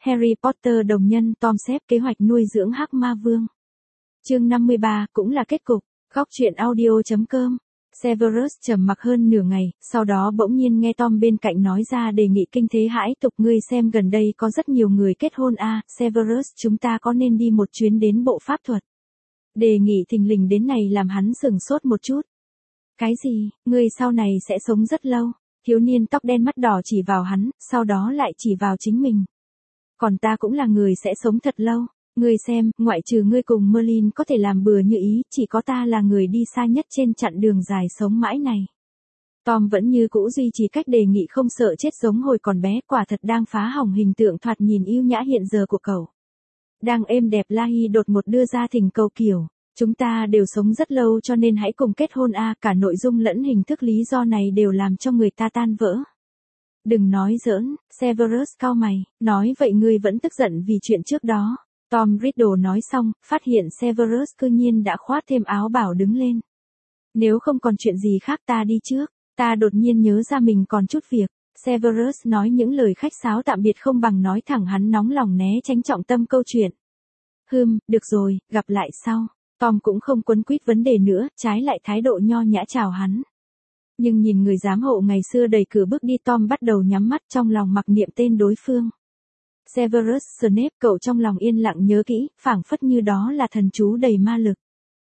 Harry Potter đồng nhân Tom xếp kế hoạch nuôi dưỡng hắc ma vương. Chương 53 cũng là kết cục. Góc truyện audio.com. Severus trầm mặc hơn nửa ngày, sau đó bỗng nhiên nghe Tom bên cạnh nói ra đề nghị kinh thế hãi tục, ngươi xem gần đây có rất nhiều người kết hôn Severus, chúng ta có nên đi một chuyến đến bộ pháp thuật? Đề nghị thình lình đến này làm hắn sửng sốt một chút. Cái gì, ngươi sau này sẽ sống rất lâu? Thiếu niên tóc đen mắt đỏ chỉ vào hắn, sau đó lại chỉ vào chính mình. Còn ta cũng là người sẽ sống thật lâu. Ngươi xem, ngoại trừ ngươi cùng Merlin có thể làm bừa như ý, chỉ có ta là người đi xa nhất trên chặng đường dài sống mãi này. Tom vẫn như cũ duy trì cách đề nghị không sợ chết giống hồi còn bé, quả thật đang phá hỏng hình tượng thoạt nhìn yêu nhã hiện giờ của cậu. Đang êm đẹp Lahi đột ngột đưa ra thỉnh cầu kiểu, chúng ta đều sống rất lâu cho nên hãy cùng kết hôn cả nội dung lẫn hình thức lý do này đều làm cho người ta tan vỡ. Đừng nói giỡn, Severus cau mày, nói vậy ngươi vẫn tức giận vì chuyện trước đó. Tom Riddle nói xong, phát hiện Severus cư nhiên đã khoác thêm áo bảo đứng lên. Nếu không còn chuyện gì khác ta đi trước, ta đột nhiên nhớ ra mình còn chút việc. Severus nói những lời khách sáo tạm biệt không bằng nói thẳng, hắn nóng lòng né tránh trọng tâm câu chuyện. Được rồi, gặp lại sau. Tom cũng không quấn quýt vấn đề nữa, trái lại thái độ nho nhã chào hắn. Nhưng nhìn người giám hộ ngày xưa đẩy cửa bước đi, Tom bắt đầu nhắm mắt trong lòng mặc niệm tên đối phương. Severus Snape, cậu trong lòng yên lặng nhớ kỹ, phảng phất như đó là thần chú đầy ma lực.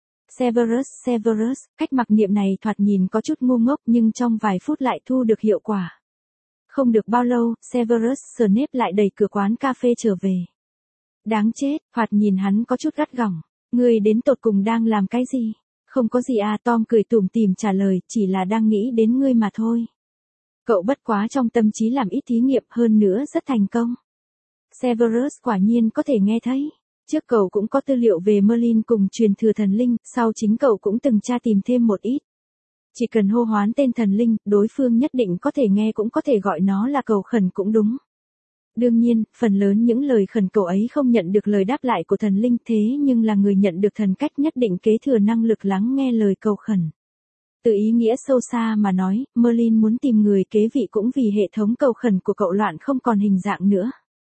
Severus, cách mặc niệm này thoạt nhìn có chút ngu ngốc nhưng trong vài phút lại thu được hiệu quả. Không được bao lâu, Severus Snape lại đẩy cửa quán cà phê trở về. Đáng chết, thoạt nhìn hắn có chút gắt gỏng. Ngươi đến tột cùng đang làm cái gì? Không có gì Tom cười tủm tỉm trả lời, chỉ là đang nghĩ đến ngươi mà thôi. Cậu bất quá trong tâm trí làm ít thí nghiệm, hơn nữa rất thành công. Severus quả nhiên có thể nghe thấy. Trước cậu cũng có tư liệu về Merlin cùng truyền thừa thần linh, sau chính cậu cũng từng tra tìm thêm một ít. Chỉ cần hô hoán tên thần linh, đối phương nhất định có thể nghe, cũng có thể gọi nó là cầu khẩn cũng đúng. Đương nhiên, phần lớn những lời khẩn cầu ấy không nhận được lời đáp lại của thần linh, thế nhưng là người nhận được thần cách nhất định kế thừa năng lực lắng nghe lời cầu khẩn. Từ ý nghĩa sâu xa mà nói, Merlin muốn tìm người kế vị cũng vì hệ thống cầu khẩn của cậu loạn không còn hình dạng nữa.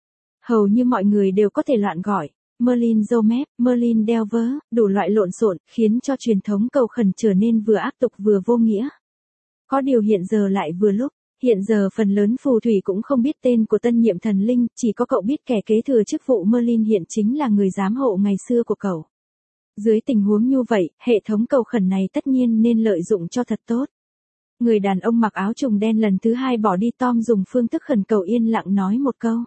Hầu như mọi người đều có thể loạn gọi Merlin dâu mép, Merlin đeo vớ, đủ loại lộn xộn, khiến cho truyền thống cầu khẩn trở nên vừa ác tục vừa vô nghĩa. Có điều hiện giờ lại vừa lúc, hiện giờ phần lớn phù thủy cũng không biết tên của tân nhiệm thần linh, chỉ có cậu biết kẻ kế thừa chức vụ Merlin hiện chính là người giám hộ ngày xưa của cậu. Dưới tình huống như vậy, hệ thống cầu khẩn này tất nhiên nên lợi dụng cho thật tốt. Người đàn ông mặc áo trùng đen lần thứ hai bỏ đi. Tom dùng phương thức khẩn cầu yên lặng nói một câu.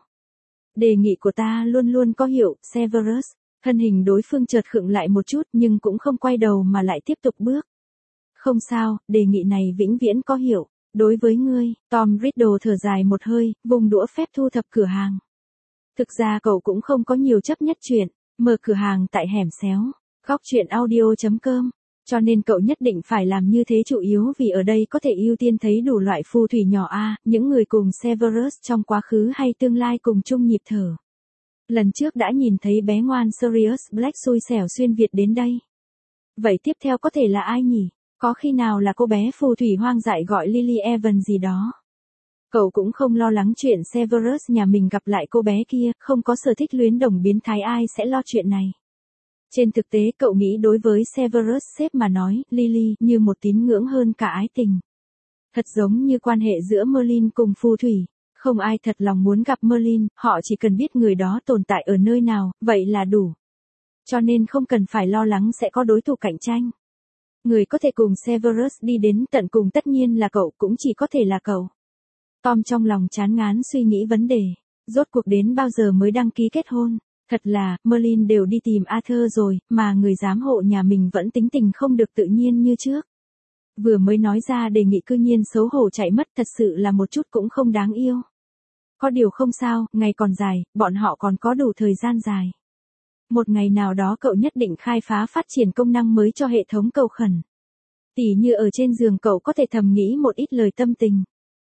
Đề nghị của ta luôn luôn có hiệu, Severus. Thân hình đối phương chợt khựng lại một chút nhưng cũng không quay đầu mà lại tiếp tục bước. Không sao, đề nghị này vĩnh viễn có hiệu. Đối với ngươi, Tom Riddle thở dài một hơi, vùng đũa phép thu thập cửa hàng. Thực ra cậu cũng không có nhiều chấp nhất chuyện, mở cửa hàng tại hẻm xéo, góc truyện audio.com. Cho nên cậu nhất định phải làm như thế, chủ yếu vì ở đây có thể ưu tiên thấy đủ loại phù thủy nhỏ những người cùng Severus trong quá khứ hay tương lai cùng chung nhịp thở. Lần trước đã nhìn thấy bé ngoan Sirius Black xui xẻo xuyên Việt đến đây. Vậy tiếp theo có thể là ai nhỉ? Có khi nào là cô bé phù thủy hoang dại gọi Lily Evans gì đó? Cậu cũng không lo lắng chuyện Severus nhà mình gặp lại cô bé kia, không có sở thích luyến đồng biến thái, ai sẽ lo chuyện này. Trên thực tế cậu nghĩ đối với Severus sếp mà nói, Lily như một tín ngưỡng hơn cả ái tình. Thật giống như quan hệ giữa Merlin cùng phù thủy, không ai thật lòng muốn gặp Merlin, họ chỉ cần biết người đó tồn tại ở nơi nào, vậy là đủ. Cho nên không cần phải lo lắng sẽ có đối thủ cạnh tranh. Người có thể cùng Severus đi đến tận cùng tất nhiên là cậu, cũng chỉ có thể là cậu. Tom trong lòng chán ngán suy nghĩ vấn đề, rốt cuộc đến bao giờ mới đăng ký kết hôn. Thật là, Merlin đều đi tìm Arthur rồi, mà người giám hộ nhà mình vẫn tính tình không được tự nhiên như trước. Vừa mới nói ra đề nghị cư nhiên xấu hổ chạy mất, thật sự là một chút cũng không đáng yêu. Có điều không sao, ngày còn dài, bọn họ còn có đủ thời gian dài. Một ngày nào đó cậu nhất định khai phá phát triển công năng mới cho hệ thống cầu khẩn. Tỉ như ở trên giường cậu có thể thầm nghĩ một ít lời tâm tình.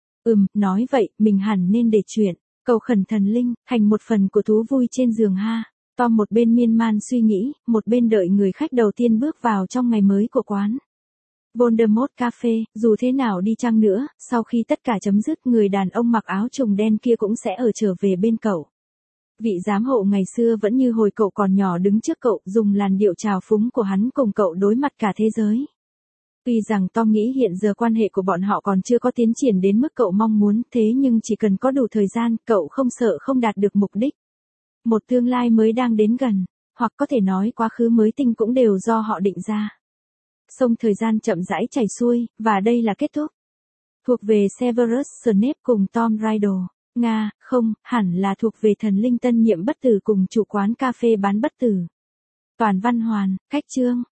Nói vậy, mình hẳn nên để chuyện cầu khẩn thần linh thành một phần của thú vui trên giường ha. Tom một bên miên man suy nghĩ, một bên đợi người khách đầu tiên bước vào trong ngày mới của quán Voldemort Cafe. Dù thế nào đi chăng nữa, sau khi tất cả chấm dứt, người đàn ông mặc áo trùng đen kia cũng sẽ ở trở về bên cậu. Vị giám hộ ngày xưa vẫn như hồi cậu còn nhỏ đứng trước cậu, dùng làn điệu trào phúng của hắn cùng cậu đối mặt cả thế giới. Tuy rằng Tom nghĩ hiện giờ quan hệ của bọn họ còn chưa có tiến triển đến mức cậu mong muốn, thế nhưng chỉ cần có đủ thời gian, cậu không sợ không đạt được mục đích. Một tương lai mới đang đến gần, hoặc có thể nói quá khứ mới tinh cũng đều do họ định ra. Sông thời gian chậm rãi chảy xuôi, và đây là kết thúc. Thuộc về Severus Snape cùng Tom Riddle. Nga, không, hẳn là thuộc về thần linh tân nhiệm bất tử cùng chủ quán cà phê bán bất tử. Toàn văn hoàn, cách chương.